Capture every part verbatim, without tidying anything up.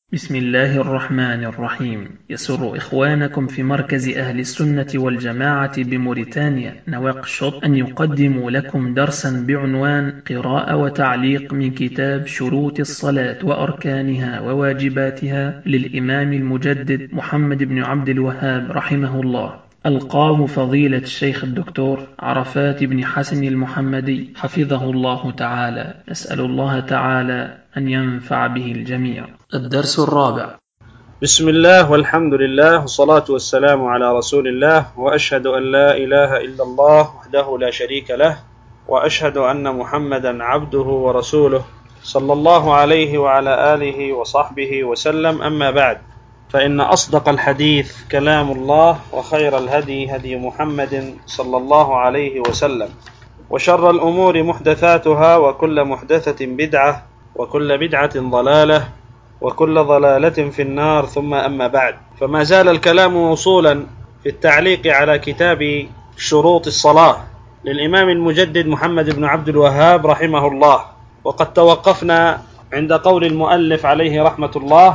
بسم الله الرحمن الرحيم. يسر إخوانكم في مركز أهل السنة والجماعة بموريتانيا نواكشوط أن يقدموا لكم درسا بعنوان قراءة وتعليق من كتاب شروط الصلاة وأركانها وواجباتها للإمام المجدد محمد بن عبد الوهاب رحمه الله، ألقاه فضيلة الشيخ الدكتور عرفات بن حسن المحمدي حفظه الله تعالى. نسأل الله تعالى أن ينفع به الجميع. الدرس الرابع. بسم الله والحمد لله والصلاة والسلام على رسول الله، وأشهد أن لا إله إلا الله وحده لا شريك له، وأشهد أن محمدا عبده ورسوله صلى الله عليه وعلى آله وصحبه وسلم. أما بعد، فإن أصدق الحديث كلام الله، وخير الهدي هدي محمد صلى الله عليه وسلم، وشر الأمور محدثاتها، وكل محدثة بدعة، وكل بدعة ضلالة، وكل ضلالة في النار. ثم أما بعد، فما زال الكلام موصولا في التعليق على كتاب شروط الصلاة للإمام المجدد محمد بن عبد الوهاب رحمه الله، وقد توقفنا عند قول المؤلف عليه رحمة الله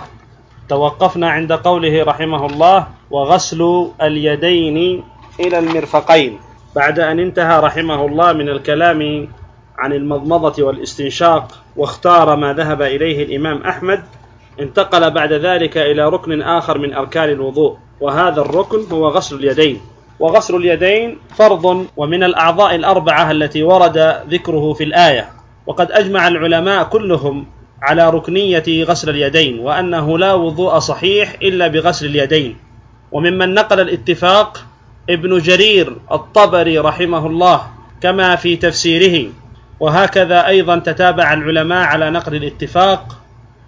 توقفنا عند قوله رحمه الله: وغسل اليدين إلى المرفقين، بعد أن انتهى رحمه الله من الكلام عن المضمضة والاستنشاق واختار ما ذهب إليه الإمام أحمد. انتقل بعد ذلك إلى ركن آخر من أركان الوضوء، وهذا الركن هو غسل اليدين. وغسل اليدين فرض ومن الأعضاء الأربعة التي ورد ذكره في الآية، وقد أجمع العلماء كلهم على ركنية غسل اليدين، وأنه لا وضوء صحيح إلا بغسل اليدين. وممن نقل الاتفاق ابن جرير الطبري رحمه الله كما في تفسيره، وهكذا أيضا تتابع العلماء على نقل الاتفاق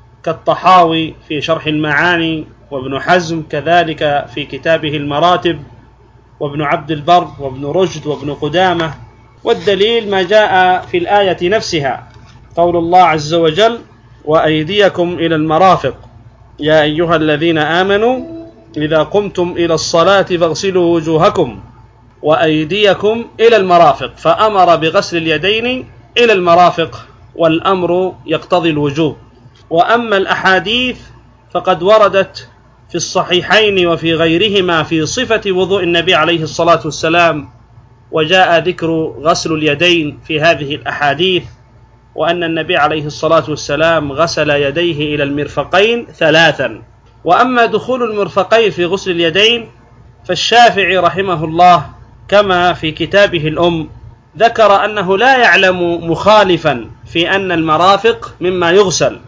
كالطحاوي في شرح المعاني، وابن حزم كذلك في كتابه المراتب، وابن عبد البر، وابن رشد، وابن قدامة. والدليل ما جاء في الآية نفسها، قول الله عز وجل: وأيديكم إلى المرافق يا أيها الذين آمنوا إذا قمتم إلى الصلاة فاغسلوا وجوهكم وأيديكم إلى المرافق، فأمر بغسل اليدين إلى المرافق، والأمر يقتضي الوجوب. وأما الأحاديث فقد وردت في الصحيحين وفي غيرهما في صفة وضوء النبي عليه الصلاة والسلام، وجاء ذكر غسل اليدين في هذه الأحاديث، وأن النبي عليه الصلاة والسلام غسل يديه إلى المرفقين ثلاثا. وأما دخول المرفقين في غسل اليدين فالشافعي رحمه الله كما في كتابه الأم ذكر أنه لا يعلم مخالفا في أن المرافق مما يغسل،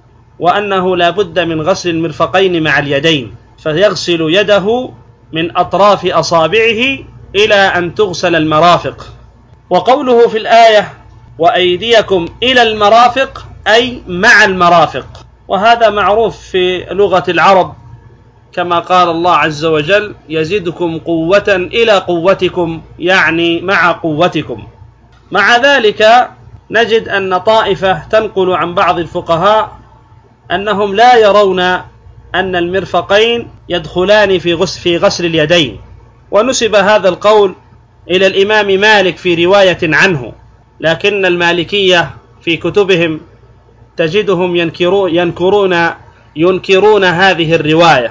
وأنه لا بد من غسل المرفقين مع اليدين، فيغسل يده من أطراف أصابعه إلى أن تغسل المرافق. وقوله في الآية: وأيديكم إلى المرافق، أي مع المرافق، وهذا معروف في لغة العرب، كما قال الله عز وجل: يزدكم قوة إلى قوتكم، يعني مع قوتكم. مع ذلك نجد أن طائفة تنقل عن بعض الفقهاء أنهم لا يرون أن المرفقين يدخلان في غسل, في غسل اليدين، ونسب هذا القول إلى الإمام مالك في رواية عنه، لكن المالكية في كتبهم تجدهم ينكرون, ينكرون, ينكرون هذه الرواية،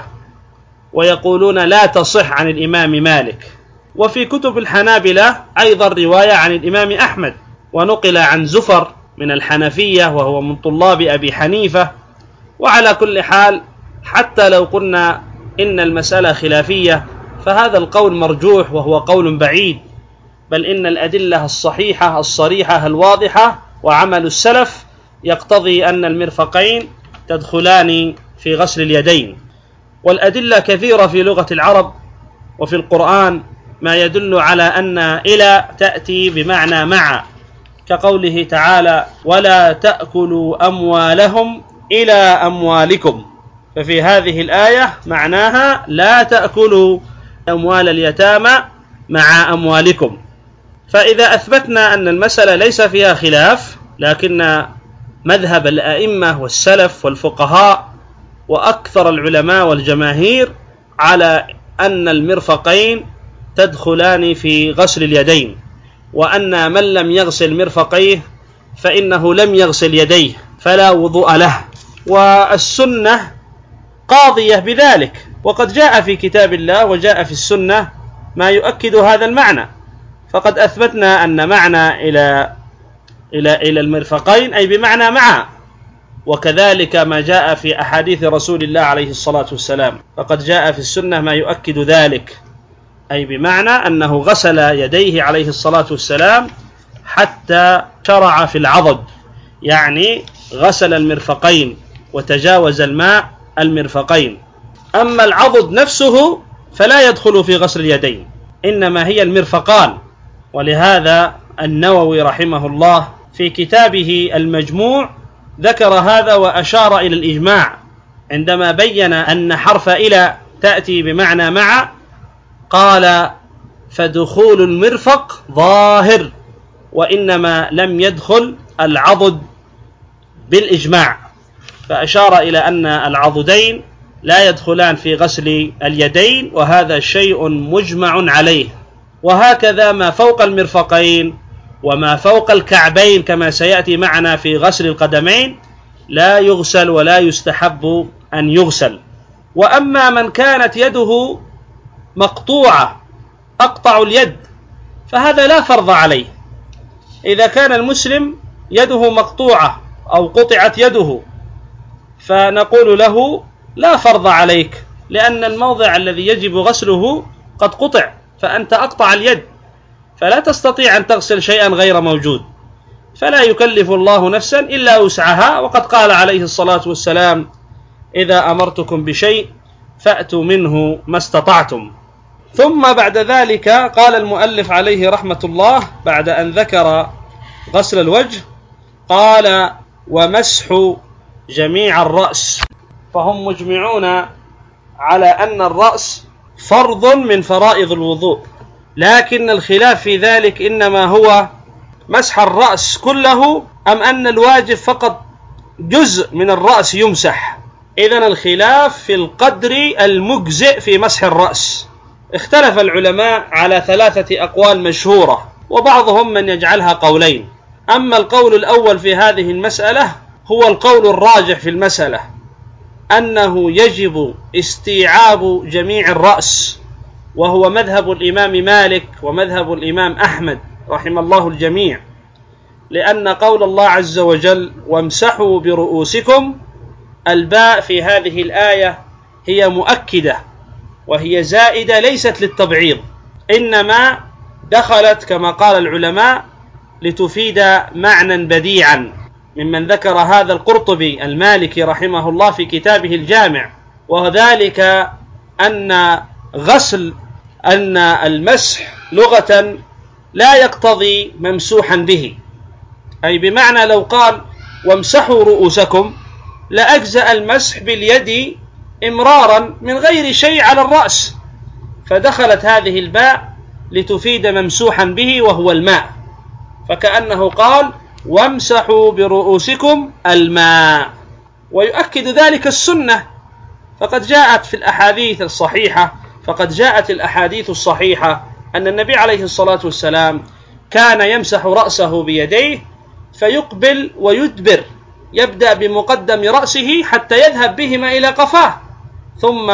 ويقولون لا تصح عن الإمام مالك. وفي كتب الحنابلة أيضا رواية عن الإمام أحمد، ونقل عن زفر من الحنفية وهو من طلاب أبي حنيفة. وعلى كل حال، حتى لو قلنا إن المسألة خلافية فهذا القول مرجوح وهو قول بعيد، بل إن الأدلة الصحيحة الصريحة الواضحة وعمل السلف يقتضي أن المرفقين تدخلان في غسل اليدين. والأدلة كثيرة في لغة العرب وفي القرآن ما يدل على أن إلى تأتي بمعنى مع، كقوله تعالى: ولا تأكلوا أموالهم إلى أموالكم، ففي هذه الآية معناها لا تأكلوا أموال اليتامى مع أموالكم. فإذا أثبتنا أن المسألة ليس فيها خلاف، لكن مذهب الأئمة والسلف والفقهاء وأكثر العلماء والجماهير على أن المرفقين تدخلان في غسل اليدين، وأن من لم يغسل مرفقيه فإنه لم يغسل يديه فلا وضوء له. والسنة قاضية بذلك، وقد جاء في كتاب الله وجاء في السنة ما يؤكد هذا المعنى. فقد أثبتنا أن معنى إلى إلى إلى المرفقين أي بمعنى مع، وكذلك ما جاء في أحاديث رسول الله عليه الصلاة والسلام، فقد جاء في السنة ما يؤكد ذلك، أي بمعنى أنه غسل يديه عليه الصلاة والسلام حتى شرع في العضد، يعني غسل المرفقين وتجاوز الماء المرفقين. أما العضد نفسه فلا يدخل في غسل اليدين، إنما هي المرفقان. ولهذا النووي رحمه الله في كتابه المجموع ذكر هذا وأشار إلى الإجماع عندما بين أن حرف إلى تأتي بمعنى مع، قال: فدخول المرفق ظاهر، وإنما لم يدخل العضد بالإجماع، فأشار إلى أن العضدين لا يدخلان في غسل اليدين، وهذا شيء مجمع عليه. وهكذا ما فوق المرفقين وما فوق الكعبين كما سيأتي معنا في غسل القدمين لا يغسل ولا يستحب أن يغسل. وأما من كانت يده مقطوعة أقطع اليد فهذا لا فرض عليه. إذا كان المسلم يده مقطوعة أو قطعت يده فنقول له لا فرض عليك، لأن الموضع الذي يجب غسله قد قطع، فأنت أقطع اليد فلا تستطيع أن تغسل شيئا غير موجود، فلا يكلف الله نفسا إلا وسعها. وقد قال عليه الصلاة والسلام: إذا أمرتكم بشيء فأتوا منه ما استطعتم. ثم بعد ذلك قال المؤلف عليه رحمة الله بعد أن ذكر غسل الوجه قال: ومسح جميع الرأس. فهم مجمعون على أن الرأس فرض من فرائض الوضوء، لكن الخلاف في ذلك إنما هو مسح الرأس كله أم أن الواجب فقط جزء من الرأس يمسح. إذن الخلاف في القدر المجزئ في مسح الرأس. اختلف العلماء على ثلاثة أقوال مشهورة، وبعضهم من يجعلها قولين. أما القول الأول في هذه المسألة هو القول الراجح في المسألة، أنه يجب استيعاب جميع الرأس، وهو مذهب الإمام مالك ومذهب الإمام أحمد رحم الله الجميع، لأن قول الله عز وجل: وامسحوا برؤوسكم، الباء في هذه الآية هي مؤكدة وهي زائدة ليست للتبعيض، إنما دخلت كما قال العلماء لتفيد معنى بديعا، ممن ذكر هذا القرطبي المالكي رحمه الله في كتابه الجامع، وذلك أن غسل أن المسح لغة لا يقتضي ممسوحا به، أي بمعنى لو قال: وامسحوا رؤوسكم لأجزأ المسح باليد إمرارا من غير شيء على الرأس، فدخلت هذه الباء لتفيد ممسوحا به وهو الماء، فكأنه قال: وامسحوا برؤوسكم الماء. ويؤكد ذلك السنة، فقد جاءت في الأحاديث الصحيحة فقد جاءت الأحاديث الصحيحة أن النبي عليه الصلاة والسلام كان يمسح رأسه بيديه فيقبل ويدبر، يبدأ بمقدم رأسه حتى يذهب بهما إلى قفاه، ثم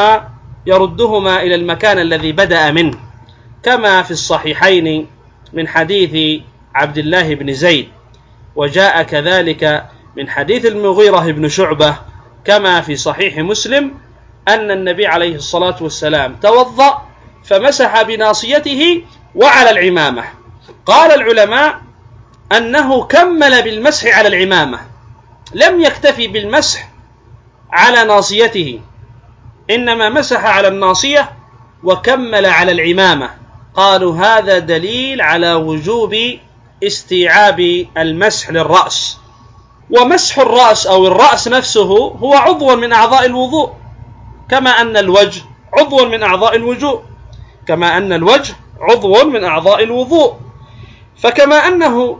يردهما إلى المكان الذي بدأ منه، كما في الصحيحين من حديث عبد الله بن زيد، وجاء كذلك من حديث المغيرة بن شعبة كما في صحيح مسلم أن النبي عليه الصلاة والسلام توضأ فمسح بناصيته وعلى العمامة. قال العلماء أنه كمل بالمسح على العمامة، لم يكتفي بالمسح على ناصيته، إنما مسح على الناصية وكمل على العمامة. قالوا هذا دليل على وجوب استيعاب المسح للرأس. ومسح الرأس أو الرأس نفسه هو عضو من أعضاء الوضوء، كما أن الوجه عضو من أعضاء الوجوء كما أن الوجه عضو من أعضاء الوضوء فكما أنه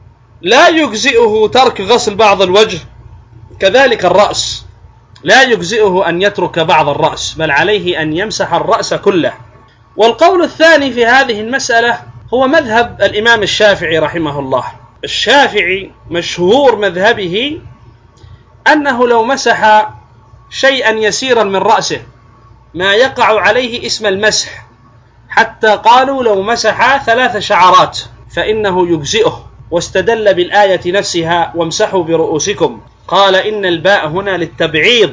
لا يجزئه ترك غسل بعض الوجه، كذلك الرأس لا يجزئه أن يترك بعض الرأس، بل عليه أن يمسح الرأس كله. والقول الثاني في هذه المسألة هو مذهب الإمام الشافعي رحمه الله. الشافعي مشهور مذهبه أنه لو مسح شيئا يسيرا من رأسه ما يقع عليه اسم المسح، حتى قالوا لو مسح ثلاث شعرات فإنه يجزئه، واستدل بالآية نفسها وامسحوا برؤوسكم. قال إن الباء هنا للتبعيض،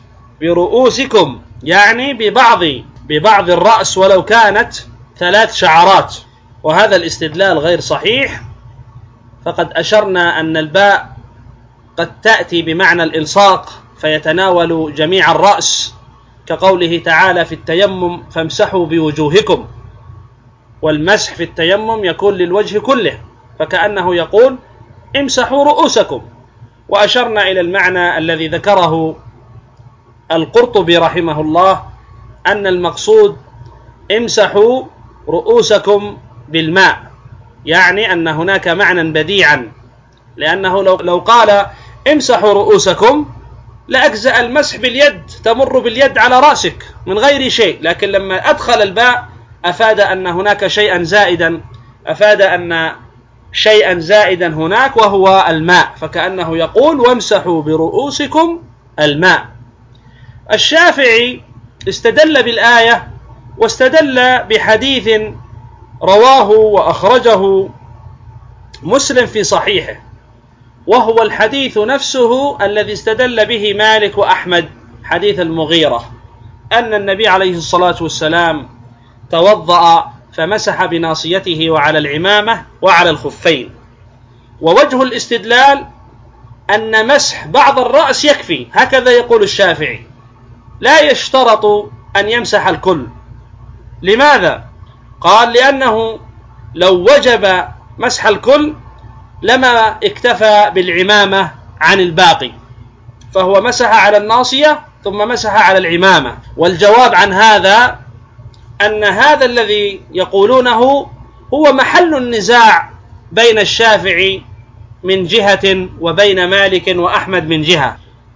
برؤوسكم يعني ببعض ببعض الرأس ولو كانت ثلاث شعرات، وهذا الاستدلال غير صحيح، فقد أشرنا أن الباء قد تأتي بمعنى الإلصاق فيتناول جميع الرأس، كقوله تعالى في التيمم فامسحوا بوجوهكم، والمسح في التيمم يكون للوجه كله، فكأنه يقول امسحوا رؤوسكم. وأشرنا إلى المعنى الذي ذكره القرطبي رحمه الله، أن المقصود امسحوا رؤوسكم بالماء، يعني أن هناك معنى بديعا، لأنه لو, لو قال امسحوا رؤوسكم لأجزأ المسح باليد، تمر باليد على رأسك من غير شيء، لكن لما أدخل الباء أفاد أن هناك شيئا زائدا، أفاد أن شيئا زائدا هناك وهو الماء، فكأنه يقول وامسحوا برؤوسكم الماء. الشافعي استدل بالآية واستدل بحديث رواه وأخرجه مسلم في صحيحه، وهو الحديث نفسه الذي استدل به مالك وأحمد، حديث المغيرة، أن النبي عليه الصلاة والسلام توضأ فمسح بناصيته وعلى العمامة وعلى الخفين. ووجه الاستدلال أن مسح بعض الرأس يكفي، هكذا يقول الشافعي، لا يشترط أن يمسح الكل. لماذا؟ قال لأنه لو وجب مسح الكل لما اكتفى بالعمامة عن الباقي، فهو مسح على الناصية ثم مسح على العمامة. والجواب عن هذا أن هذا الذي يقولونه هو محل النزاع بين الشافعي من جهة وبين مالك وأحمد من جهة،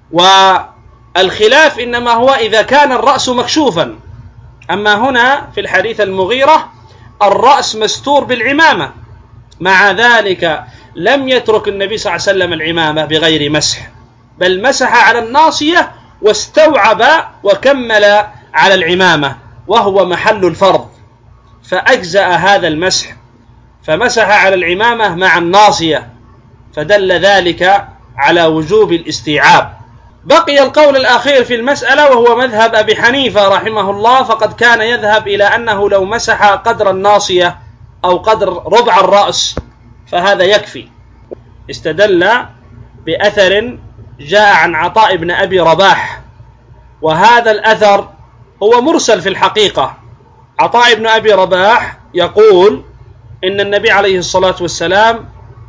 والخلاف إنما هو إذا كان الرأس مكشوفا. أما هنا في الحديث المغيرة الرأس مستور بالعمامة، مع ذلك لم يترك النبي صلى الله عليه وسلم العمامة بغير مسح، بل مسح على الناصية واستوعب وكمل على العمامة، وهو محل الفرض، فأجزأ هذا المسح، فمسح على العمامة مع الناصية، فدل ذلك على وجوب الاستيعاب. بقي القول الأخير في المسألة وهو مذهب أبي حنيفة رحمه الله، فقد كان يذهب إلى أنه لو مسح قدر الناصية أو قدر ربع الرأس فهذا يكفي. استدل بأثر جاء عن عطاء بن أبي رباح، وهذا الأثر هو مرسل في الحقيقة. عطاء بن أبي رباح يقول إن النبي عليه الصلاة والسلام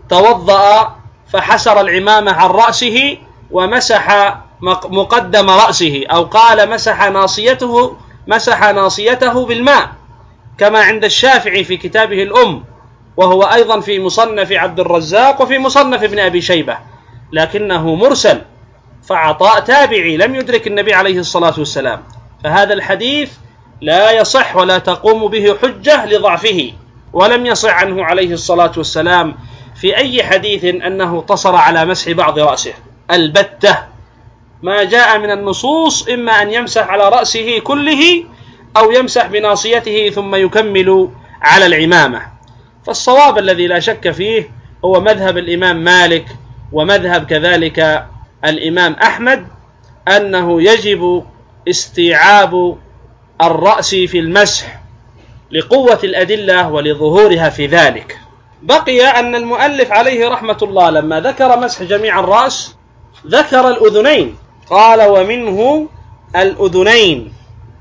توضأ فحسر العمامة عن رأسه ومسح مقدم رأسه، أو قال مسح ناصيته مسح ناصيته بالماء، كما عند الشافعي في كتابه الأم، وهو أيضا في مصنف عبد الرزاق وفي مصنف ابن أبي شيبة، لكنه مرسل، فعطاء تابعي لم يدرك النبي عليه الصلاة والسلام، فهذا الحديث لا يصح ولا تقوم به حجة لضعفه، ولم يصح عنه عليه الصلاة والسلام في أي حديث أنه اقتصر على مسح بعض رأسه البتة. ما جاء من النصوص إما أن يمسح على رأسه كله أو يمسح بناصيته ثم يكمل على العمامة. فالصواب الذي لا شك فيه هو مذهب الإمام مالك ومذهب كذلك الإمام أحمد، أنه يجب استيعاب الرأس في المسح لقوة الأدلة ولظهورها في ذلك. بقي أن المؤلف عليه رحمة الله لما ذكر مسح جميع الرأس ذكر الأذنين، قال ومنه الأذنين،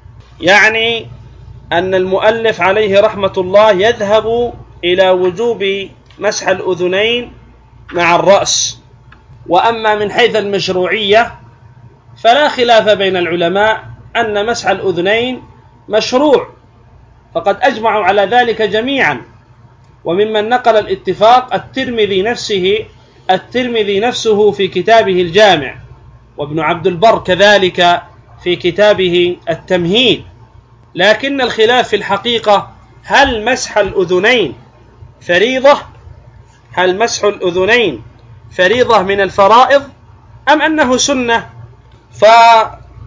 يعني أن المؤلف عليه رحمة الله يذهب إلى وجوب مسح الأذنين مع الرأس. وأما من حيث المشروعية فلا خلاف بين العلماء أن مسح الأذنين مشروع، فقد أجمعوا على ذلك جميعا. وممن نقل الاتفاق الترمذي نفسه الترمذي نفسه في كتابه الجامع، وابن عبد البر كذلك في كتابه التمهيد. لكن الخلاف في الحقيقة هل مسح الأذنين فريضة هل مسح الأذنين فريضة من الفرائض أم أنه سنة؟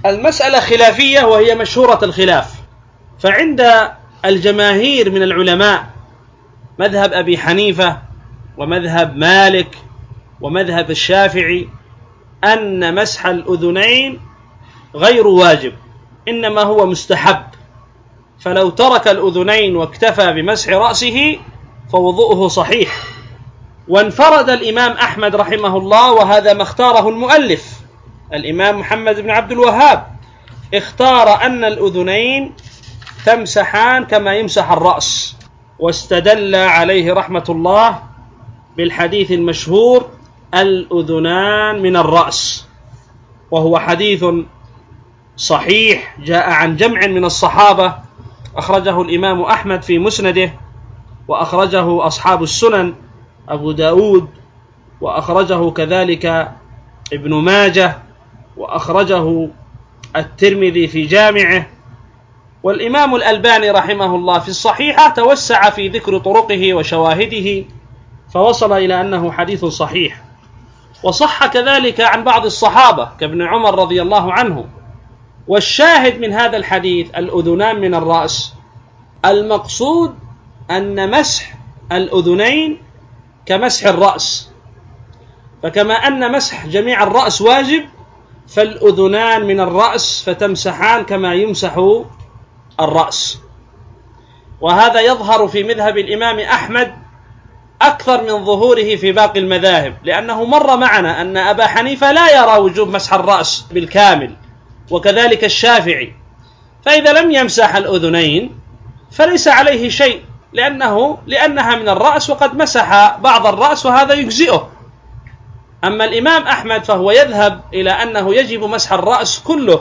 المسألة خلافية وهي مشهورة الخلاف، فعند الجماهير من العلماء مذهب أبي حنيفة ومذهب مالك ومذهب الشافعي أن مسح الأذنين غير واجب، إنما هو مستحب، فلو ترك الأذنين واكتفى بمسح رأسه فوضوءه صحيح. وانفرد الإمام أحمد رحمه الله، وهذا ما اختاره المؤلف الإمام محمد بن عبد الوهاب، اختار أن الأذنين تمسحان كما يمسح الرأس، واستدل عليه رحمة الله بالحديث المشهور الأذنان من الرأس، وهو حديث صحيح جاء عن جمع من الصحابة، أخرجه الإمام أحمد في مسنده، وأخرجه أصحاب السنن أبو داود، وأخرجه كذلك ابن ماجه، وأخرجه الترمذي في جامعه، والإمام الألباني رحمه الله في الصحيحة توسع في ذكر طرقه وشواهده فوصل إلى أنه حديث صحيح. وصح كذلك عن بعض الصحابة كابن عمر رضي الله عنه. والشاهد من هذا الحديث الأذنان من الرأس، المقصود أن مسح الأذنين كمسح الرأس، فكما أن مسح جميع الرأس واجب فالأذنان من الرأس فتمسحان كما يمسح الرأس. وهذا يظهر في مذهب الإمام أحمد أكثر من ظهوره في باقي المذاهب، لأنه مر معنا أن أبا حنيفة لا يرى وجوب مسح الرأس بالكامل، وكذلك الشافعي، فإذا لم يمسح الأذنين فليس عليه شيء، لأنه لأنها من الرأس وقد مسح بعض الرأس وهذا يجزئه. أما الإمام أحمد فهو يذهب إلى أنه يجب مسح الرأس كله،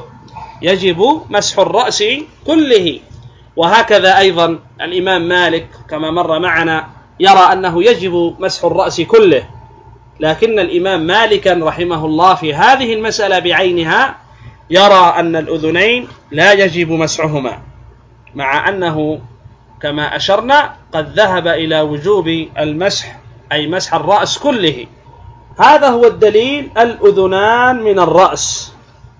يجب مسح الرأس كله. وهكذا أيضا الإمام مالك كما مر معنا يرى أنه يجب مسح الرأس كله، لكن الإمام مالكا رحمه الله في هذه المسألة بعينها يرى أن الأذنين لا يجب مسحهما، مع أنه كما أشرنا قد ذهب إلى وجوب المسح أي مسح الرأس كله. هذا هو الدليل، الأذنان من الرأس،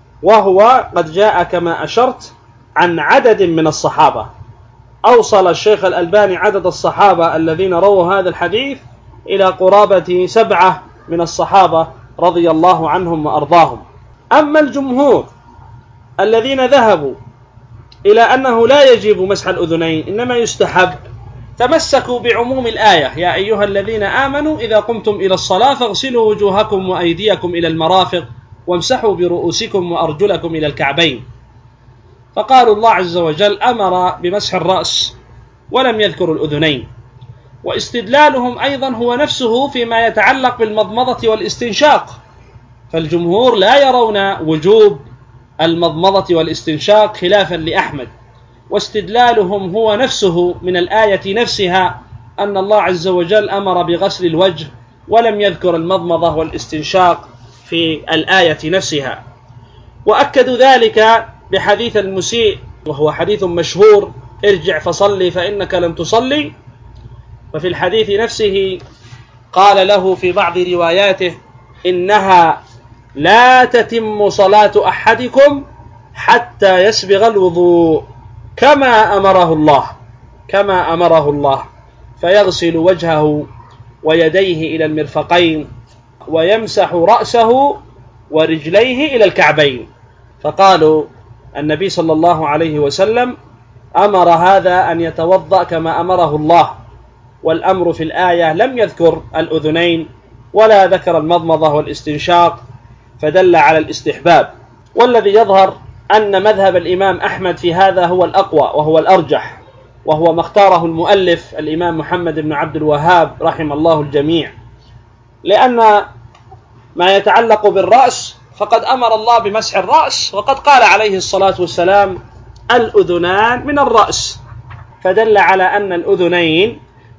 وهو قد جاء كما أشرت عن عدد من الصحابة. أوصل الشيخ الألباني عدد الصحابة الذين رووا هذا الحديث إلى قرابة سبعة من الصحابة رضي الله عنهم وأرضاهم. أما الجمهور الذين ذهبوا إلى أنه لا يجب مسح الأذنين إنما يستحب، تمسكوا بعموم الآية: يا أيها الذين آمنوا إذا قمتم إلى الصلاة فاغسلوا وجوهكم وأيديكم إلى المرافق وامسحوا برؤوسكم وأرجلكم إلى الكعبين. فقالوا الله عز وجل أمر بمسح الرأس ولم يذكر الأذنين. واستدلالهم أيضا هو نفسه فيما يتعلق بالمضمضة والاستنشاق، فالجمهور لا يرون وجوب المضمضة والاستنشاق خلافا لأحمد، واستدلالهم هو نفسه من الآية نفسها أن الله عز وجل أمر بغسل الوجه ولم يذكر المضمضة والاستنشاق في الآية نفسها. وأكدوا ذلك بحديث المسيء، وهو حديث مشهور: ارجع فصلي فإنك لم تصلي. وفي الحديث نفسه قال له في بعض رواياته: إنها لا تتم صلاة أحدكم حتى يسبغ الوضوء كما أمره الله كما أمره الله فيغسل وجهه ويديه إلى المرفقين ويمسح رأسه ورجليه إلى الكعبين. فقالوا النبي صلى الله عليه وسلم أمر هذا أن يتوضأ كما أمره الله، والأمر في الآية لم يذكر الأذنين ولا ذكر المضمضة والاستنشاق، فدل على الاستحباب. والذي يظهر أن مذهب الإمام أحمد في هذا هو الأقوى وهو الأرجح، وهو ما اختاره المؤلف الإمام محمد بن عبد الوهاب رحم الله الجميع، لأن ما يتعلق بالرأس فقد أمر الله بمسح الرأس، وقد قال عليه الصلاة والسلام: الأذنان من الرأس، فدل على أن الأذنين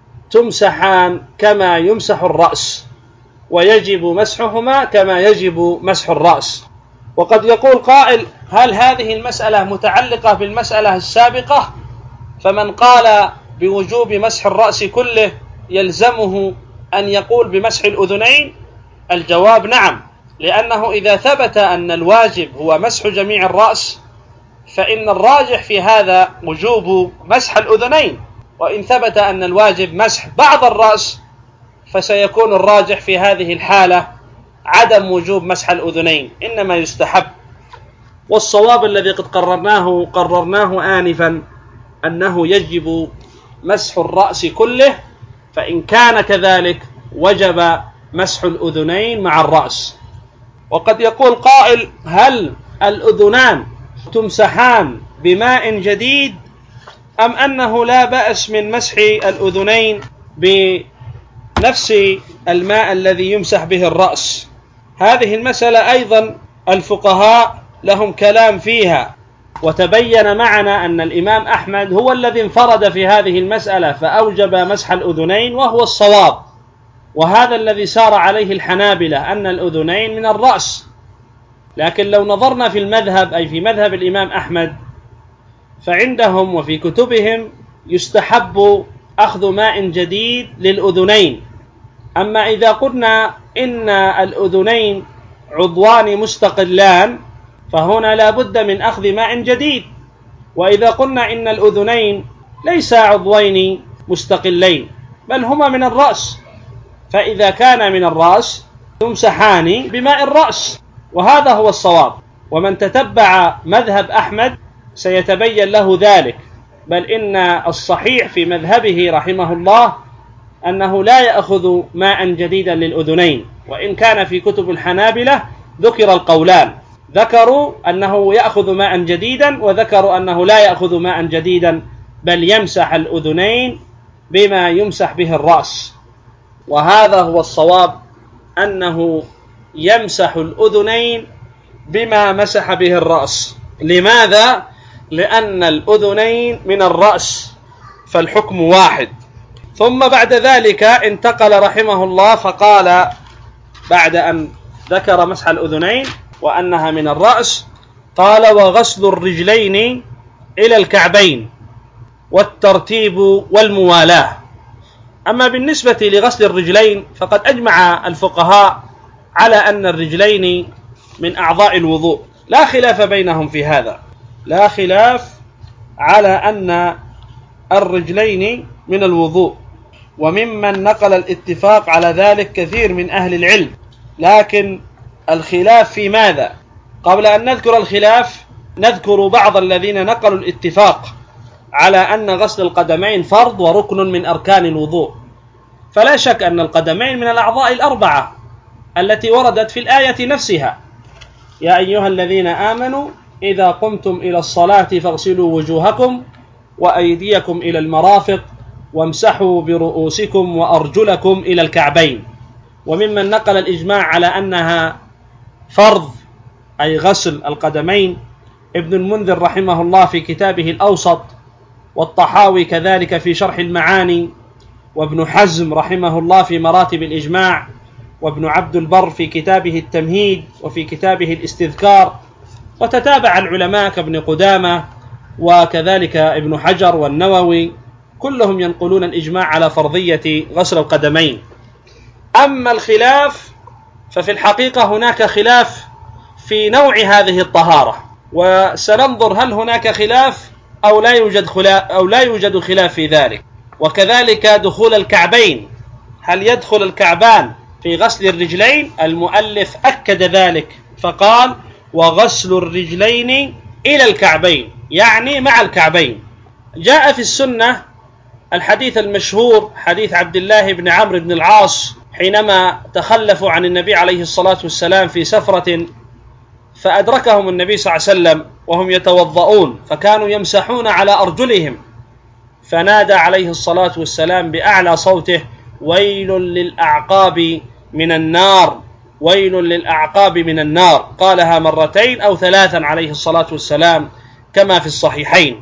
تمسحان كما يمسح الرأس، ويجب مسحهما كما يجب مسح الرأس. وقد يقول قائل: هل هذه المسألة متعلقة بالمسألة السابقة؟ فمن قال بوجوب مسح الرأس كله يلزمه أن يقول بمسح الأذنين؟ الجواب: نعم، لأنه إذا ثبت أن الواجب هو مسح جميع الرأس فإن الراجح في هذا وجوب مسح الأذنين، وإن ثبت أن الواجب مسح بعض الرأس فسيكون الراجح في هذه الحالة عدم وجوب مسح الأذنين، إنما يستحب. والصواب الذي قد قررناه قررناه آنفا أنه يجب مسح الرأس كله، فإن كان كذلك وجب مسح الأذنين مع الرأس. وقد يقول قائل: هل الأذنان تمسحان بماء جديد أم أنه لا بأس من مسح الأذنين بنفس الماء الذي يمسح به الرأس؟ هذه المسألة أيضا الفقهاء لهم كلام فيها، وتبين معنا أن الإمام أحمد هو الذي انفرد في هذه المسألة فأوجب مسح الأذنين، وهو الصواب، وهذا الذي سار عليه الحنابلة أن الأذنين من الرأس. لكن لو نظرنا في المذهب، أي في مذهب الإمام أحمد، فعندهم وفي كتبهم يستحب أخذ ماء جديد للأذنين. أما إذا قلنا إن الأذنين عضوان مستقلان فهنا لا بد من أخذ ماء جديد، وإذا قلنا إن الأذنين ليس عضوين مستقلين بل هما من الرأس، فإذا كان من الرأس تمسحان بماء الرأس، وهذا هو الصواب. ومن تتبع مذهب أحمد سيتبين له ذلك، بل إن الصحيح في مذهبه رحمه الله أنه لا يأخذ ماء جديدا للأذنين، وإن كان في كتب الحنابلة ذكر القولان، ذكروا أنه يأخذ ماء جديدا وذكروا أنه لا يأخذ ماء جديدا بل يمسح الأذنين بما يمسح به الرأس. وهذا هو الصواب، أنه يمسح الأذنين بما مسح به الرأس. لماذا؟ لأن الأذنين من الرأس فالحكم واحد. ثم بعد ذلك انتقل رحمه الله فقال بعد أن ذكر مسح الأذنين وأنها من الرأس قال: وغسل الرجلين إلى الكعبين والترتيب والموالاة. أما بالنسبة لغسل الرجلين فقد أجمع الفقهاء على أن الرجلين من أعضاء الوضوء، لا خلاف بينهم في هذا، لا خلاف على أن الرجلين من الوضوء، وممن نقل الاتفاق على ذلك كثير من أهل العلم. لكن الخلاف في ماذا؟ قبل أن نذكر الخلاف نذكر بعض الذين نقلوا الاتفاق على أن غسل القدمين فرض وركن من أركان الوضوء. فلا شك أن القدمين من الأعضاء الأربعة التي وردت في الآية نفسها: يا أيها الذين آمنوا إذا قمتم إلى الصلاة فاغسلوا وجوهكم وأيديكم إلى المرافق وامسحوا برؤوسكم وأرجلكم إلى الكعبين. وممن نقل الإجماع على أنها فرض أي غسل القدمين ابن المنذر رحمه الله في كتابه الأوسط، والطحاوي كذلك في شرح المعاني، وابن حزم رحمه الله في مراتب الإجماع، وابن عبد البر في كتابه التمهيد وفي كتابه الاستذكار. وتتابع العلماء كابن قدامة وكذلك ابن حجر والنووي، كلهم ينقلون الإجماع على فرضية غسل القدمين. أما الخلاف ففي الحقيقة هناك خلاف في نوع هذه الطهارة، وسننظر هل هناك خلاف أو لا يوجد خلاف أو لا يوجد خلاف في ذلك. وكذلك دخول الكعبين، هل يدخل الكعبان في غسل الرجلين؟ المؤلف أكد ذلك فقال: وغسل الرجلين إلى الكعبين، يعني مع الكعبين. جاء في السنة الحديث المشهور حديث عبد الله بن عمرو بن العاص حينما تخلفوا عن النبي عليه الصلاة والسلام في سفرة، فأدركهم النبي صلى الله عليه وسلم وهم يتوضؤون فكانوا يمسحون على أرجلهم، فنادى عليه الصلاة والسلام بأعلى صوته: ويل للأعقاب من النار، ويل للأعقاب من النار. قالها مرتين أو ثلاثا عليه الصلاة والسلام كما في الصحيحين.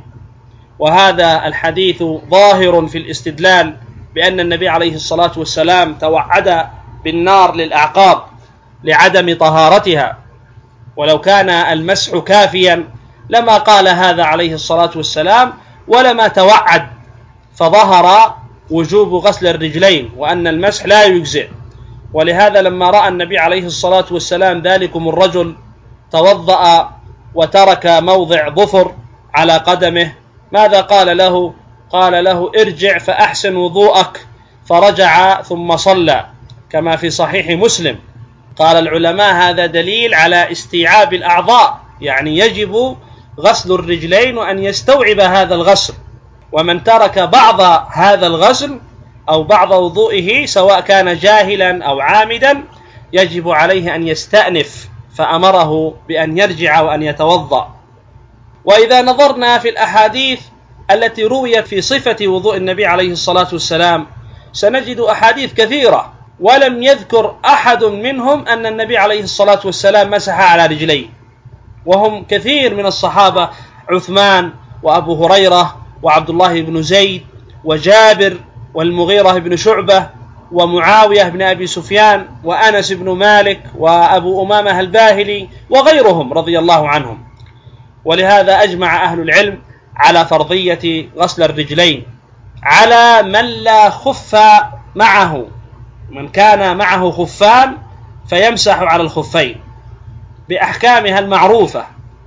وهذا الحديث ظاهر في الاستدلال بأن النبي عليه الصلاة والسلام توعد بالنار للأعقاب لعدم طهارتها، ولو كان المسح كافيا لما قال هذا عليه الصلاة والسلام ولما توعد، فظهر وجوب غسل الرجلين وأن المسح لا يجزئ. ولهذا لما رأى النبي عليه الصلاة والسلام ذلكم الرجل توضأ وترك موضع ظفر على قدمه، ماذا قال له؟ قال له: ارجع فأحسن وضوءك، فرجع ثم صلى كما في صحيح مسلم. قال العلماء: هذا دليل على استيعاب الأعضاء، يعني يجب غسل الرجلين وأن يستوعب هذا الغسل، ومن ترك بعض هذا الغسل أو بعض وضوئه سواء كان جاهلا أو عامدا يجب عليه أن يستأنف، فأمره بأن يرجع وأن يتوضأ. وإذا نظرنا في الأحاديث التي رويت في صفة وضوء النبي عليه الصلاة والسلام سنجد أحاديث كثيرة، ولم يذكر أحد منهم أن النبي عليه الصلاة والسلام مسح على رجليه، وهم كثير من الصحابة: عثمان وأبو هريرة وعبد الله بن زيد وجابر والمغيرة بن شعبة ومعاوية بن أبي سفيان وأنس بن مالك وأبو أمامة الباهلي وغيرهم رضي الله عنهم. ولهذا أجمع أهل العلم على فرضية غسل الرجلين على من لا خف معه، من كان معه خفان فيمسح على الخفين بأحكامها المعروفة،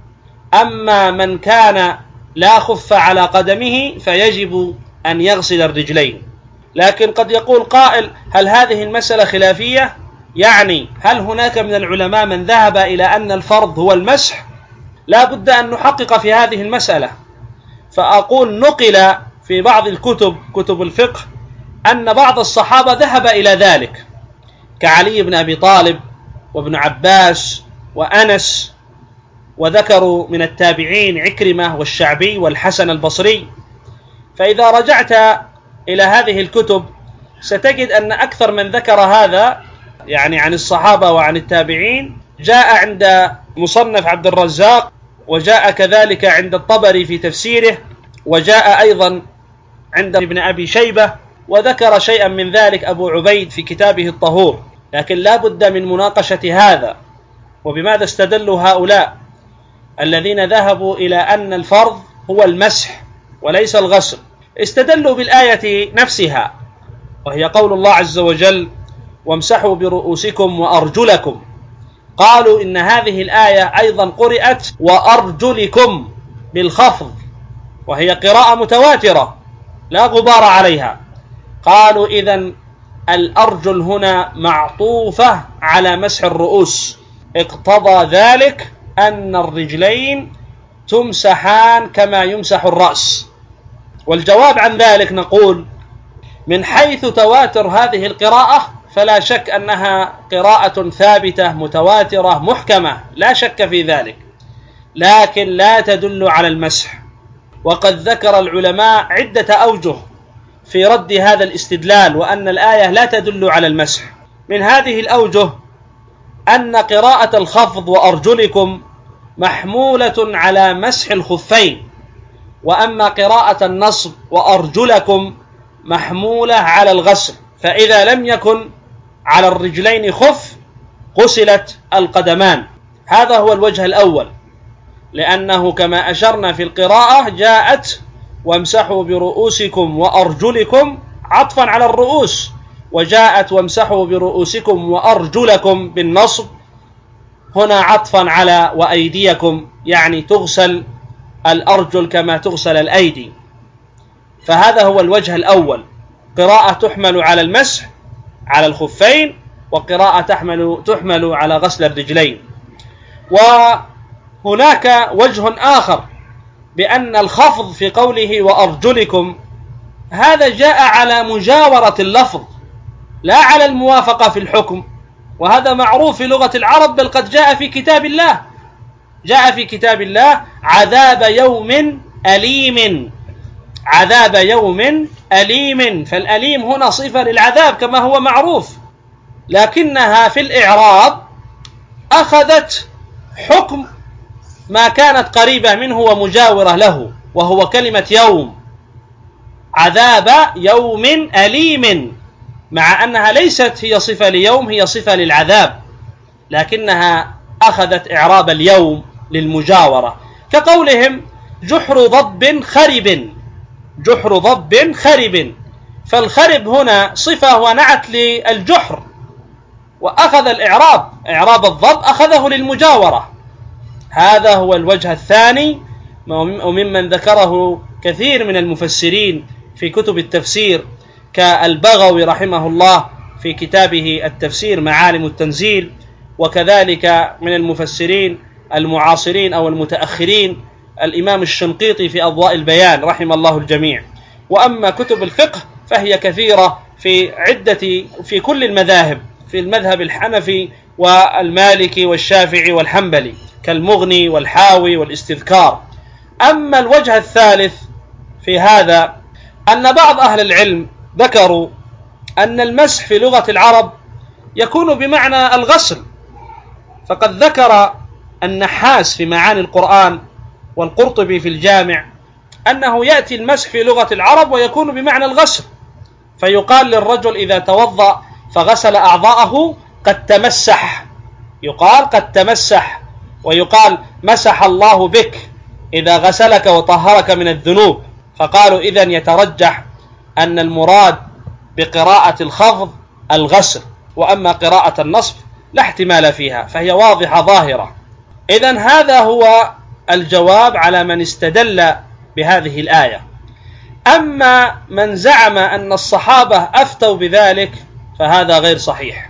أما من كان لا خف على قدمه فيجب أن يغسل الرجلين. لكن قد يقول قائل: هل هذه المسألة خلافية؟ يعني هل هناك من العلماء من ذهب إلى أن الفرض هو المسح؟ لا بد أن نحقق في هذه المسألة. فأقول: نقل في بعض الكتب كتب الفقه أن بعض الصحابة ذهب إلى ذلك، كعلي بن أبي طالب وابن عباس وأنس، وذكروا من التابعين عكرمة والشعبي والحسن البصري. فإذا رجعت إلى هذه الكتب ستجد أن أكثر من ذكر هذا يعني عن الصحابة وعن التابعين جاء عند مصنف عبد الرزاق، وجاء كذلك عند الطبري في تفسيره، وجاء أيضا عند ابن أبي شيبة، وذكر شيئا من ذلك أبو عبيد في كتابه الطهور. لكن لا بد من مناقشة هذا. وبماذا استدلوا هؤلاء الذين ذهبوا إلى أن الفرض هو المسح وليس الغسل؟ استدلوا بالآية نفسها، وهي قول الله عز وجل: وامسحوا برؤوسكم وأرجلكم. قالوا إن هذه الآية أيضا قرأت وأرجلكم بالخفض، وهي قراءة متواترة لا غبار عليها. قالوا إذن الأرجل هنا معطوفة على مسح الرؤوس، اقتضى ذلك أن الرجلين تمسحان كما يمسح الرأس. والجواب عن ذلك نقول: من حيث تواتر هذه القراءة فلا شك أنها قراءة ثابتة متواترة محكمة، لا شك في ذلك، لكن لا تدل على المسح. وقد ذكر العلماء عدة أوجه في رد هذا الاستدلال وأن الآية لا تدل على المسح. من هذه الأوجه أن قراءة الخفض وأرجلكم محمولة على مسح الخفين، وأما قراءة النصب وأرجلكم محمولة على الغسل، فإذا لم يكن على الرجلين خف غسلت القدمان. هذا هو الوجه الأول، لأنه كما أشرنا في القراءة جاءت وامسحوا برؤوسكم وأرجلكم عطفا على الرؤوس، وجاءت وامسحوا برؤوسكم وأرجلكم بالنصب هنا عطفا على وأيديكم، يعني تغسل الأرجل كما تغسل الأيدي. فهذا هو الوجه الأول، قراءة تحمل على المسح على الخفين، وقراءة تحمل, تحمل على غسل الرجلين. وهناك وجه آخر بأن الخفض في قوله وأرجلكم هذا جاء على مجاورة اللفظ لا على الموافقة في الحكم، وهذا معروف في لغة العرب، بل قد جاء في كتاب الله، جاء في كتاب الله عذاب يوم أليم، عذاب يوم أليم، فالأليم هنا صفة للعذاب كما هو معروف، لكنها في الإعراب أخذت حكم ما كانت قريبة منه ومجاورة له، وهو كلمة يوم، عذاب يوم أليم، مع أنها ليست هي صفة ليوم، هي صفة للعذاب، لكنها أخذت إعراب اليوم للمجاورة، كقولهم جحر ضب خرب، جحر ضب خرب، فالخرب هنا صفة ونعت للجحر، وأخذ الإعراب، إعراب الضب أخذه للمجاورة. هذا هو الوجه الثاني، وممن ذكره كثير من المفسرين في كتب التفسير كالبغوي رحمه الله في كتابه التفسير معالم التنزيل، وكذلك من المفسرين المعاصرين أو المتأخرين الإمام الشنقيطي في أضواء البيان رحم الله الجميع. وأما كتب الفقه فهي كثيرة في عدة في كل المذاهب، في المذهب الحنفي والمالكي والشافعي والحنبلي كالمغني والحاوي والاستذكار. أما الوجه الثالث في هذا أن بعض أهل العلم ذكروا أن المسح في لغة العرب يكون بمعنى الغسل، فقد ذكر النحاس في معاني القرآن والقرطبي في الجامع أنه يأتي المسح في لغة العرب ويكون بمعنى الغسل، فيقال للرجل إذا توضأ فغسل أعضاءه قد تمسح، يقال قد تمسح، ويقال مسح الله بك إذا غسلك وطهرك من الذنوب. فقالوا إذن يترجح أن المراد بقراءة الخفض الغسل، وأما قراءة النصب لا احتمال فيها، فهي واضحة ظاهرة. إذن هذا هو الجواب على من استدل بهذه الآية. أما من زعم أن الصحابة أفتوا بذلك فهذا غير صحيح،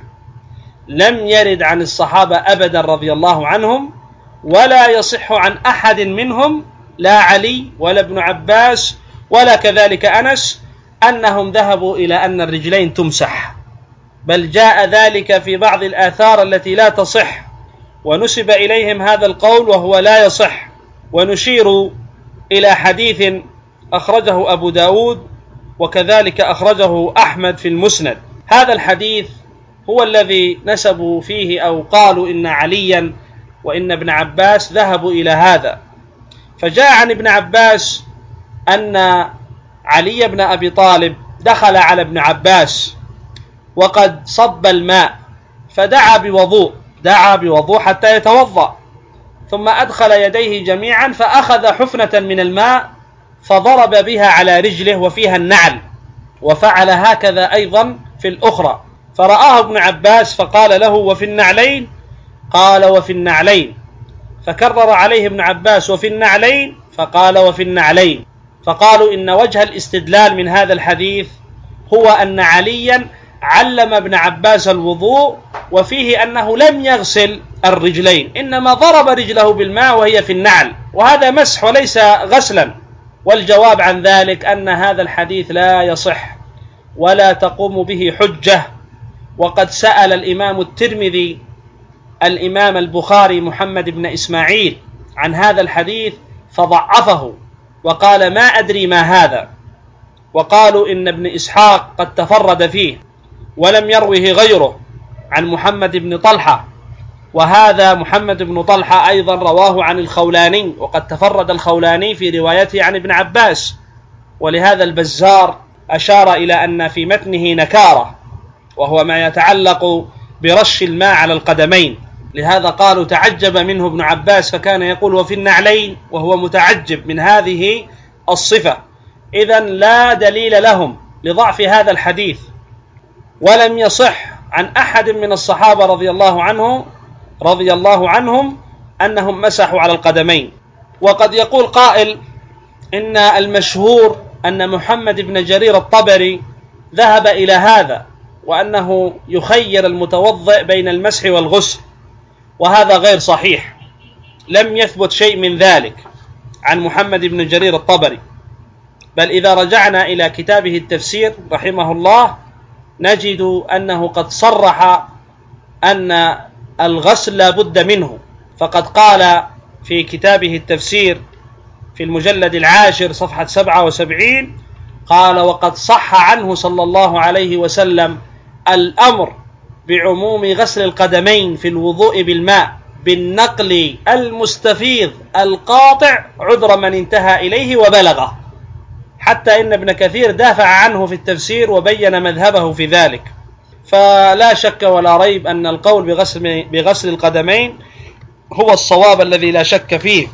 لم يرد عن الصحابة أبدا رضي الله عنهم، ولا يصح عن أحد منهم لا علي ولا ابن عباس ولا كذلك أنس أنهم ذهبوا إلى أن الرجلين تمسح، بل جاء ذلك في بعض الآثار التي لا تصح ونسب إليهم هذا القول وهو لا يصح. ونشير إلى حديث أخرجه أبو داود وكذلك أخرجه أحمد في المسند. هذا الحديث هو الذي نسبوا فيه أو قالوا إن عليا وإن ابن عباس ذهبوا إلى هذا. فجاء عن ابن عباس أن علي بن أبي طالب دخل على ابن عباس وقد صب الماء فدعا بوضوء، دعا بوضوء حتى يتوضأ، ثم أدخل يديه جميعا فأخذ حفنة من الماء فضرب بها على رجله وفيها النعل، وفعل هكذا أيضا في الأخرى، فرآه ابن عباس فقال له وفي النعلين؟ قال وفي النعلين، فكرر عليه ابن عباس وفي النعلين؟ فقال وفي النعلين. فقالوا إن وجه الاستدلال من هذا الحديث هو أن عليا علم ابن عباس الوضوء، وفيه أنه لم يغسل الرجلين، إنما ضرب رجله بالماء وهي في النعل، وهذا مسح وليس غسلا. والجواب عن ذلك أن هذا الحديث لا يصح ولا تقوم به حجة. وقد سأل الإمام الترمذي الإمام البخاري محمد بن إسماعيل عن هذا الحديث فضعفه وقال ما أدري ما هذا، وقالوا إن ابن إسحاق قد تفرد فيه ولم يروه غيره عن محمد بن طلحة، وهذا محمد بن طلحة أيضا رواه عن الخولاني، وقد تفرد الخولاني في روايته عن ابن عباس. ولهذا البزار أشار إلى أن في متنه نكارة، وهو ما يتعلق برش الماء على القدمين، لهذا قالوا تعجب منه ابن عباس فكان يقول وفي النعلين، وهو متعجب من هذه الصفة. إذن لا دليل لهم لضعف هذا الحديث، ولم يصح عن أحد من الصحابة رضي الله عنه رضي الله عنهم أنهم مسحوا على القدمين. وقد يقول قائل إن المشهور أن محمد بن جرير الطبري ذهب إلى هذا، وأنه يخير المتوضئ بين المسح والغسل، وهذا غير صحيح، لم يثبت شيء من ذلك عن محمد بن جرير الطبري. بل إذا رجعنا إلى كتابه التفسير رحمه الله نجد أنه قد صرح أن الغسل لا بد منه، فقد قال في كتابه التفسير في المجلد العاشر صفحة سبعة وسبعين قال وقد صح عنه صلى الله عليه وسلم الأمر بعموم غسل القدمين في الوضوء بالماء بالنقل المستفيض القاطع عذر من انتهى إليه وبلغه، حتى إن ابن كثير دافع عنه في التفسير وبين مذهبه في ذلك. فلا شك ولا ريب أن القول بغسل, بغسل القدمين هو الصواب الذي لا شك فيه.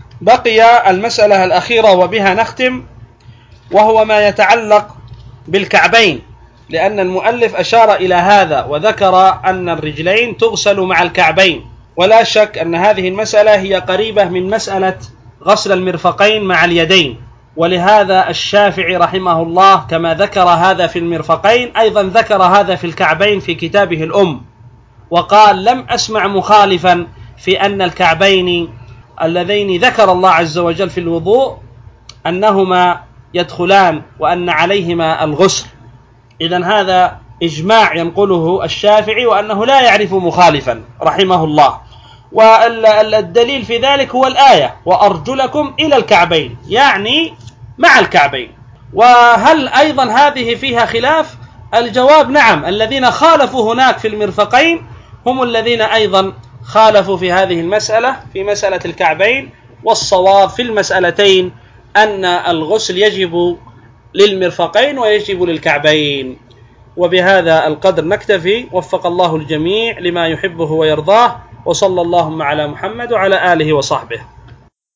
بقي المسألة الأخيرة وبها نختم، وهو ما يتعلق بالكعبين. لأن المؤلف أشار إلى هذا وذكر أن الرجلين تغسل مع الكعبين، ولا شك أن هذه المسألة هي قريبة من مسألة غسل المرفقين مع اليدين، ولهذا الشافعي رحمه الله كما ذكر هذا في المرفقين أيضا ذكر هذا في الكعبين في كتابه الأم، وقال لم أسمع مخالفا في أن الكعبين اللذين ذكر الله عز وجل في الوضوء أنهما يدخلان وأن عليهما الغسل. إذن هذا إجماع ينقله الشافعي وأنه لا يعرف مخالفا رحمه الله. والدليل في ذلك هو الآية وأرجلكم إلى الكعبين، يعني مع الكعبين. وهل أيضا هذه فيها خلاف؟ الجواب نعم، الذين خالفوا هناك في المرفقين هم الذين أيضا خالفوا في هذه المسألة في مسألة الكعبين، والصواب في المسألتين أن الغسل يجب للمرفقين ويجب للكعبين. وبهذا القدر نكتفي، وفق الله الجميع لما يحبه ويرضاه، وصلى اللهم على محمد وعلى آله وصحبه.